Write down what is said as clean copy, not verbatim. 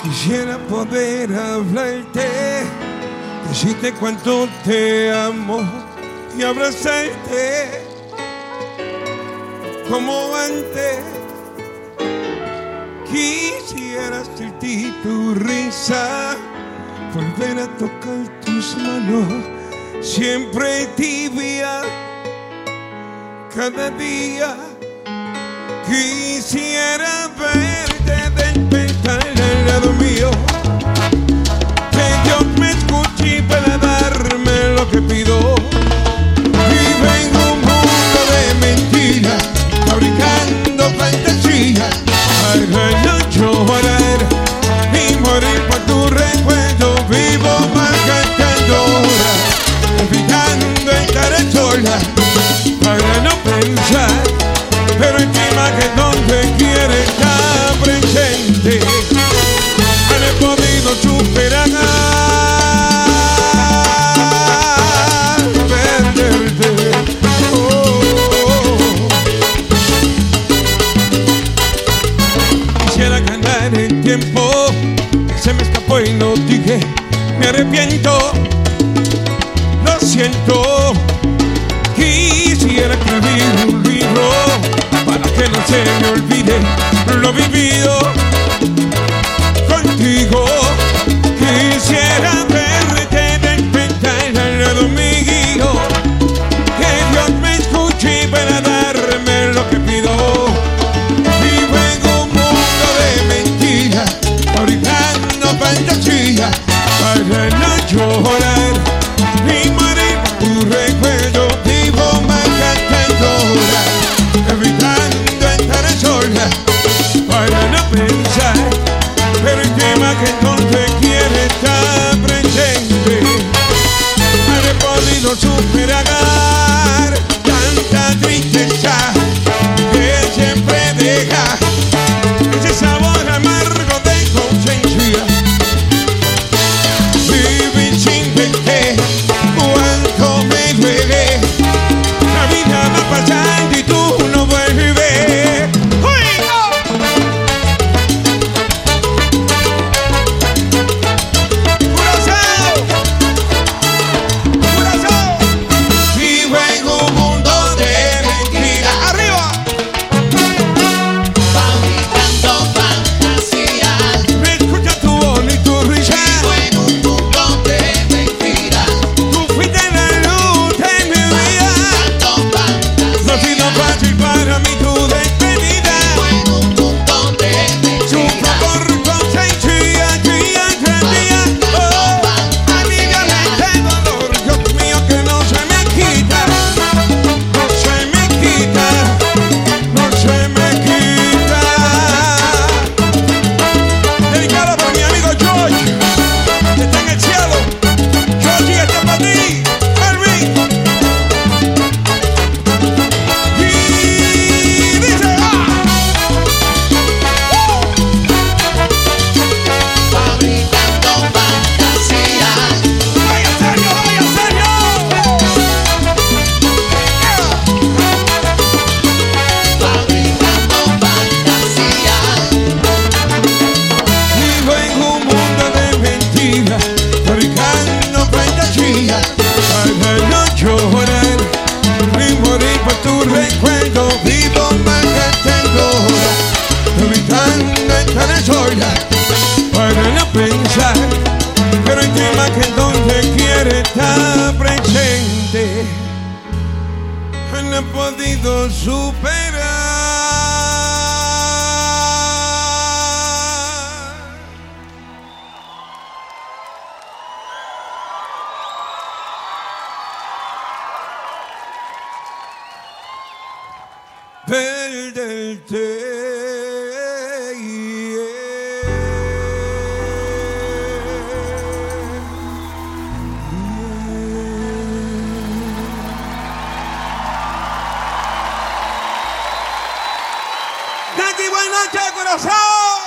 Quisiera poder hablarte, decirte cuánto te amo y abrazarte como antes. Quisiera sentir tu risa, volver a tocar tus manos, siempre tibia, cada día. Quisiera verte despertar al lado mío, que Dios me escuche para darme lo que pido. Vive en un mundo de mentiras, fabricando fantasías, para no llorar y morir por tu recuerdo. Vivo marcando horas, evitando estar sola, para no pensar, pero encima que donde quiere estar presente. No he podido superar perderte. Quisiera ganar el tiempo que se me escapó y no dije. Me arrepiento, lo siento. Quisiera escribir un libro para que no se me olvide lo vivido contigo. Quisiera verte despertar al lado mío, que Dios me escuche para darme lo que pido. Vivo en un mundo de mentiras, fabricando fantasías, para no llorar ni morir por tu recuerdo. Vivo marcando horas, evitando estar sola, para no pensar, pero el tema que entonces quiere estar presente. No he podido superar tanta tristeza que siempre deja ese sabor amargo de conciencia. Vivir sin verte, cuánto me duele. La vida va pasando y tú no vuelves. Para no pensar, pero el tema que donde quiere estar presente. No he podido superar perderte. Buenas noches, corazón.